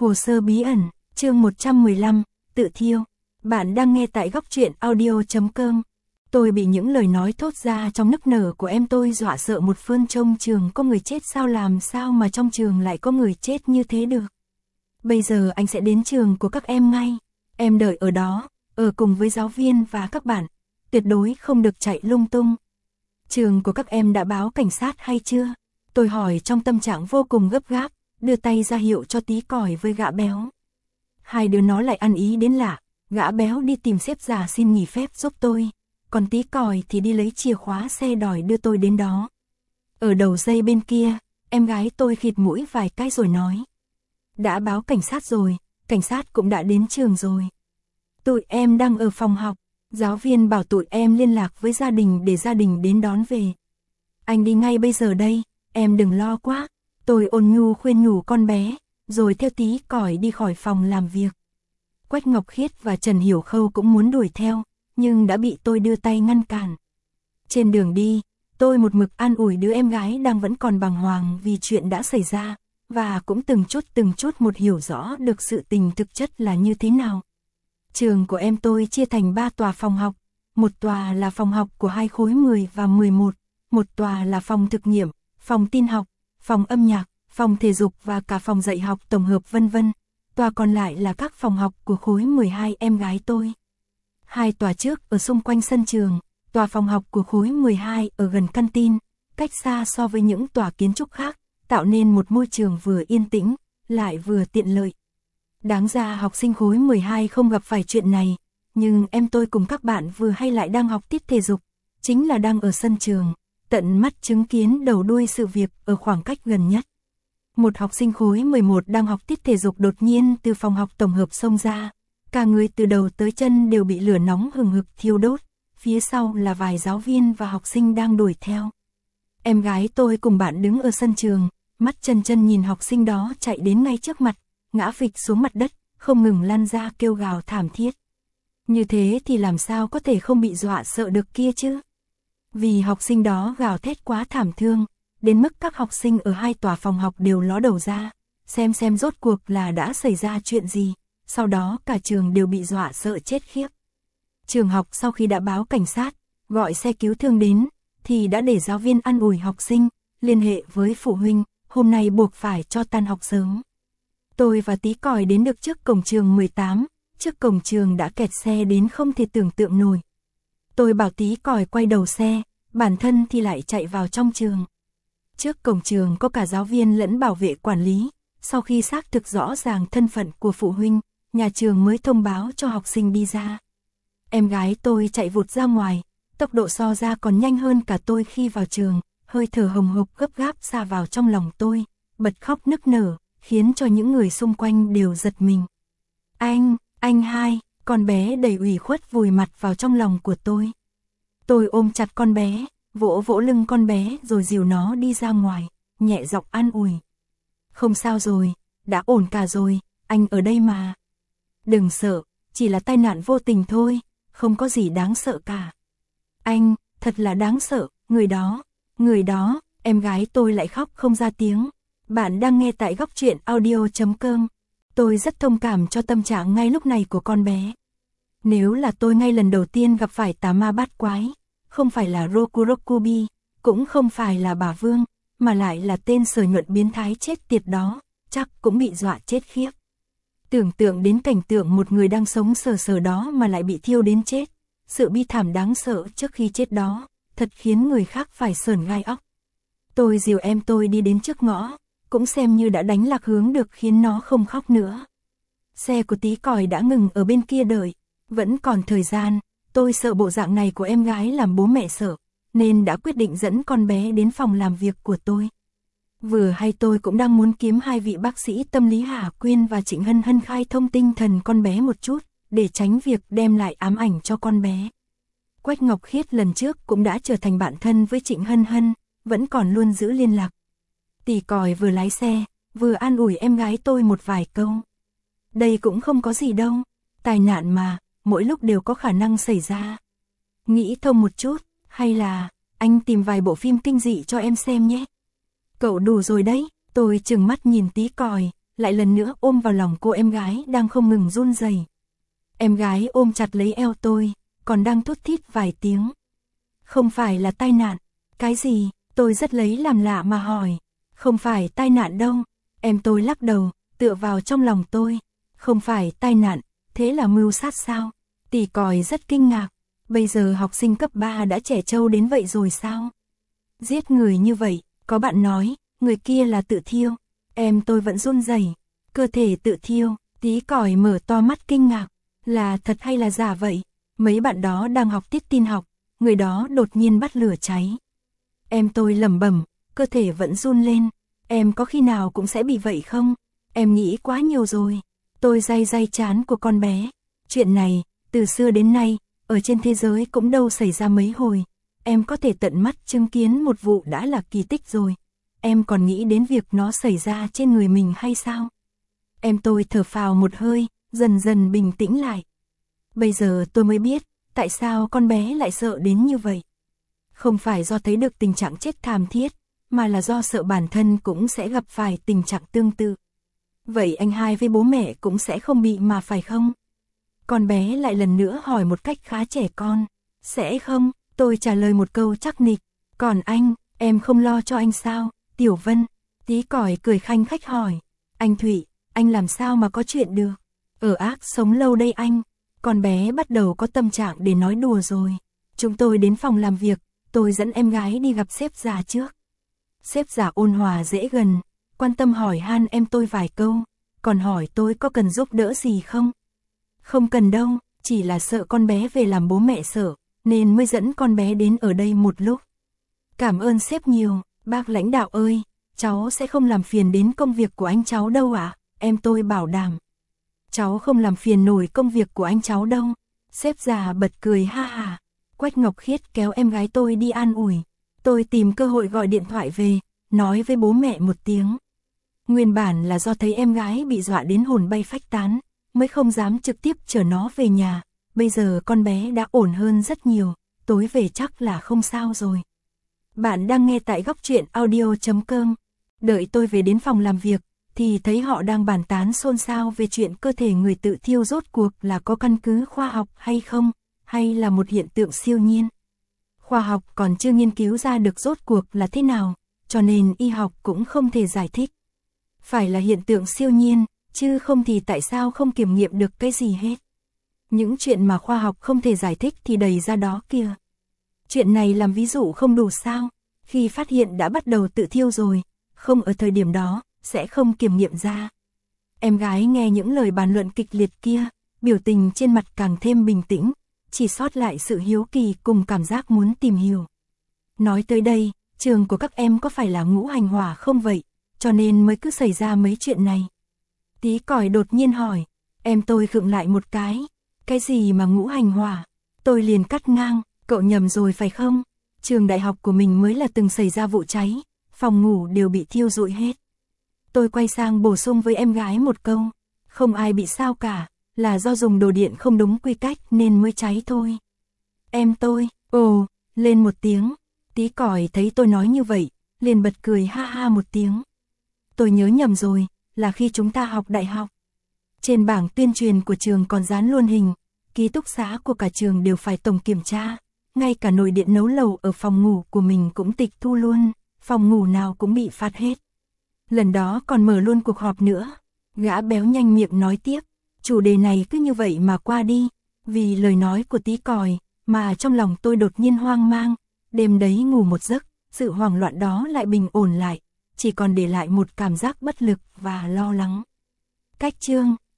Hồ sơ bí ẩn, chương 115, tự thiêu. Bạn đang nghe tại góc truyện audio.com. Tôi bị những lời nói thốt ra trong nức nở của em tôi dọa sợ một phương. Trong trường có người chết sao, làm sao mà trong trường lại có người chết như thế được. Bây giờ anh sẽ đến trường của các em ngay. Em đợi ở đó, ở cùng với giáo viên và các bạn. Tuyệt đối không được chạy lung tung. Trường của các em đã báo cảnh sát hay chưa? Tôi hỏi trong tâm trạng vô cùng gấp gáp, đưa tay ra hiệu cho Tí Còi với gã béo. Hai đứa nó lại ăn ý đến lạ, gã béo đi tìm sếp già xin nghỉ phép giúp tôi, còn Tí Còi thì đi lấy chìa khóa xe đòi đưa tôi đến đó. Ở đầu dây bên kia, em gái tôi khịt mũi vài cái rồi nói. Đã báo cảnh sát rồi, cảnh sát cũng đã đến trường rồi. Tụi em đang ở phòng học, giáo viên bảo tụi em liên lạc với gia đình để gia đình đến đón về. Anh đi ngay bây giờ đây, em đừng lo quá. Tôi ôn nhu khuyên nhủ con bé, rồi theo Tí Còi đi khỏi phòng làm việc. Quách Ngọc Khiết và Trần Hiểu Khâu cũng muốn đuổi theo, nhưng đã bị tôi đưa tay ngăn cản. Trên đường đi, tôi một mực an ủi đứa em gái đang vẫn còn bàng hoàng vì chuyện đã xảy ra, và cũng từng chút một hiểu rõ được sự tình thực chất là như thế nào. Trường của em tôi chia thành 3 tòa phòng học, một tòa là phòng học của 2 khối 10 và 11, một tòa là phòng thực nghiệm, phòng tin học, phòng âm nhạc, phòng thể dục và cả phòng dạy học tổng hợp vân vân. Tòa còn lại là các phòng học của khối 12 em gái tôi. 2 tòa trước ở xung quanh sân trường, tòa phòng học của khối 12 ở gần căn tin, cách xa so với những tòa kiến trúc khác, tạo nên một môi trường vừa yên tĩnh, lại vừa tiện lợi. Đáng ra học sinh khối 12 không gặp phải chuyện này, nhưng em tôi cùng các bạn vừa hay lại đang học tiết thể dục, chính là đang ở sân trường, tận mắt chứng kiến đầu đuôi sự việc ở khoảng cách gần nhất. Một học sinh khối 11 đang học tiết thể dục đột nhiên từ phòng học tổng hợp xông ra, cả người từ đầu tới chân đều bị lửa nóng hừng hực thiêu đốt, phía sau là vài giáo viên và học sinh đang đuổi theo. Em gái tôi cùng bạn đứng ở sân trường, mắt chân nhìn học sinh đó chạy đến ngay trước mặt, ngã phịch xuống mặt đất, không ngừng lăn ra kêu gào thảm thiết. Như thế thì làm sao có thể không bị dọa sợ được kia chứ? Vì học sinh đó gào thét quá thảm thương, đến mức các học sinh ở 2 tòa phòng học đều ló đầu ra, xem rốt cuộc là đã xảy ra chuyện gì, sau đó cả trường đều bị dọa sợ chết khiếp. Trường học sau khi đã báo cảnh sát, gọi xe cứu thương đến, thì đã để giáo viên an ủi học sinh, liên hệ với phụ huynh, hôm nay buộc phải cho tan học sớm. Tôi và Tí Còi đến được trước cổng trường 18, trước cổng trường đã kẹt xe đến không thể tưởng tượng nổi. Tôi bảo Tí Còi quay đầu xe, bản thân thì lại chạy vào trong trường. Trước cổng trường có cả giáo viên lẫn bảo vệ quản lý, sau khi xác thực rõ ràng thân phận của phụ huynh, nhà trường mới thông báo cho học sinh đi ra. Em gái tôi chạy vụt ra ngoài, tốc độ so ra còn nhanh hơn cả tôi khi vào trường, hơi thở hồng hộc gấp gáp xa vào trong lòng tôi, bật khóc nức nở, khiến cho những người xung quanh đều giật mình. Anh hai, con bé đầy ủy khuất vùi mặt vào trong lòng của tôi. Tôi ôm chặt con bé, vỗ lưng con bé rồi dìu nó đi ra ngoài, nhẹ giọng an ủi. Không sao rồi, đã ổn cả rồi, anh ở đây mà. Đừng sợ, chỉ là tai nạn vô tình thôi, không có gì đáng sợ cả. Anh, thật là đáng sợ, người đó, em gái tôi lại khóc không ra tiếng. Bạn đang nghe tại góc truyện audio.com. Tôi rất thông cảm cho tâm trạng ngay lúc này của con bé. Nếu là tôi ngay lần đầu tiên gặp phải tà ma bát quái, không phải là Rokurokubi, cũng không phải là bà Vương, mà lại là tên Sở Nhuận biến thái chết tiệt đó, chắc cũng bị dọa chết khiếp. Tưởng tượng đến cảnh tượng một người đang sống sờ đó mà lại bị thiêu đến chết, sự bi thảm đáng sợ trước khi chết đó, thật khiến người khác phải sởn gai óc. Tôi dìu em tôi đi đến trước ngõ, cũng xem như đã đánh lạc hướng được khiến nó không khóc nữa. Xe của Tí Còi đã ngừng ở bên kia đợi, vẫn còn thời gian, tôi sợ bộ dạng này của em gái làm bố mẹ sợ, nên đã quyết định dẫn con bé đến phòng làm việc của tôi. Vừa hay tôi cũng đang muốn kiếm 2 vị bác sĩ tâm lý Hà Quyên và Trịnh Hân Hân khai thông tinh thần con bé một chút, để tránh việc đem lại ám ảnh cho con bé. Quách Ngọc Khiết lần trước cũng đã trở thành bạn thân với Trịnh Hân Hân, vẫn còn luôn giữ liên lạc. Tí Còi vừa lái xe, vừa an ủi em gái tôi một vài câu. Đây cũng không có gì đâu, tai nạn mà, mỗi lúc đều có khả năng xảy ra. Nghĩ thông một chút, hay là anh tìm vài bộ phim kinh dị cho em xem nhé. Cậu đủ rồi đấy, tôi trừng mắt nhìn Tí Còi, lại lần nữa ôm vào lòng cô em gái đang không ngừng run rẩy. Em gái ôm chặt lấy eo tôi, còn đang thút thít vài tiếng. Không phải là tai nạn. Cái gì? Tôi rất lấy làm lạ mà hỏi. Không phải tai nạn đâu. Em tôi lắc đầu, tựa vào trong lòng tôi. Không phải tai nạn, thế là mưu sát sao? Tỷ còi rất kinh ngạc. Bây giờ học sinh cấp 3 đã trẻ trâu đến vậy rồi sao? Giết người như vậy, có bạn nói, người kia là tự thiêu. Em tôi vẫn run rẩy. Cơ thể tự thiêu, tí còi mở to mắt kinh ngạc. Là thật hay là giả vậy? Mấy bạn đó đang học tiết tin học, người đó đột nhiên bắt lửa cháy. Em tôi lẩm bẩm, cơ thể vẫn run lên. Em có khi nào cũng sẽ bị vậy không? Em nghĩ quá nhiều rồi. Tôi day day trán của con bé. Chuyện này, từ xưa đến nay, ở trên thế giới cũng đâu xảy ra mấy hồi. Em có thể tận mắt chứng kiến một vụ đã là kỳ tích rồi. Em còn nghĩ đến việc nó xảy ra trên người mình hay sao? Em tôi thở phào một hơi, dần dần bình tĩnh lại. Bây giờ tôi mới biết, tại sao con bé lại sợ đến như vậy. Không phải do thấy được tình trạng chết thảm thiết, mà là do sợ bản thân cũng sẽ gặp phải tình trạng tương tự. Vậy anh hai với bố mẹ cũng sẽ không bị mà phải không? Con bé lại lần nữa hỏi một cách khá trẻ con. Sẽ không, tôi trả lời một câu chắc nịch. Còn anh, em không lo cho anh sao? Tiểu Vân, tí còi cười khanh khách hỏi. Anh Thụy, anh làm sao mà có chuyện được? Ở ác sống lâu đây anh. Con bé bắt đầu có tâm trạng để nói đùa rồi. Chúng tôi đến phòng làm việc, tôi dẫn em gái đi gặp sếp già trước. Sếp già ôn hòa dễ gần, quan tâm hỏi han em tôi vài câu, còn hỏi tôi có cần giúp đỡ gì không? Không cần đâu, chỉ là sợ con bé về làm bố mẹ sợ, nên mới dẫn con bé đến ở đây một lúc. Cảm ơn sếp nhiều, bác lãnh đạo ơi, cháu sẽ không làm phiền đến công việc của anh cháu đâu ạ, em tôi bảo đảm. Cháu không làm phiền nổi công việc của anh cháu đâu. Sếp già bật cười ha ha. Quách Ngọc Khiết kéo em gái tôi đi an ủi. Tôi tìm cơ hội gọi điện thoại về, nói với bố mẹ một tiếng. Nguyên bản là do thấy em gái bị dọa đến hồn bay phách tán, mới không dám trực tiếp chở nó về nhà. Bây giờ con bé đã ổn hơn rất nhiều, tối về chắc là không sao rồi. Bạn đang nghe tại góc truyện audio.com. Đợi tôi về đến phòng làm việc, thì thấy họ đang bàn tán xôn xao về chuyện cơ thể người tự thiêu rốt cuộc là có căn cứ khoa học hay không, hay là một hiện tượng siêu nhiên. Khoa học còn chưa nghiên cứu ra được rốt cuộc là thế nào, cho nên y học cũng không thể giải thích. Phải là hiện tượng siêu nhiên, chứ không thì tại sao không kiểm nghiệm được cái gì hết. Những chuyện mà khoa học không thể giải thích thì đầy ra đó kìa. Chuyện này làm ví dụ không đủ sao, khi phát hiện đã bắt đầu tự thiêu rồi, không ở thời điểm đó, sẽ không kiểm nghiệm ra. Em gái nghe những lời bàn luận kịch liệt kia, biểu tình trên mặt càng thêm bình tĩnh, chỉ sót lại sự hiếu kỳ cùng cảm giác muốn tìm hiểu. Nói tới đây, trường của các em có phải là ngũ hành hỏa không vậy, cho nên mới cứ xảy ra mấy chuyện này. Tí còi đột nhiên hỏi, em tôi khựng lại một cái gì mà ngũ hành hỏa? Tôi liền cắt ngang, cậu nhầm rồi phải không? Trường đại học của mình mới là từng xảy ra vụ cháy, phòng ngủ đều bị thiêu rụi hết. Tôi quay sang bổ sung với em gái một câu, không ai bị sao cả, là do dùng đồ điện không đúng quy cách nên mới cháy thôi. Em tôi, ồ, lên một tiếng, tí còi thấy tôi nói như vậy, liền bật cười ha ha một tiếng. Tôi nhớ nhầm rồi, là khi chúng ta học đại học. Trên bảng tuyên truyền của trường còn dán luôn hình, ký túc xá của cả trường đều phải tổng kiểm tra, ngay cả nồi điện nấu lẩu ở phòng ngủ của mình cũng tịch thu luôn, phòng ngủ nào cũng bị phạt hết. Lần đó còn mở luôn cuộc họp nữa. Gã béo nhanh miệng nói tiếp, chủ đề này cứ như vậy mà qua đi, vì lời nói của tí còi, mà trong lòng tôi đột nhiên hoang mang, đêm đấy ngủ một giấc, sự hoảng loạn đó lại bình ổn lại, chỉ còn để lại một cảm giác bất lực và lo lắng. Cách chương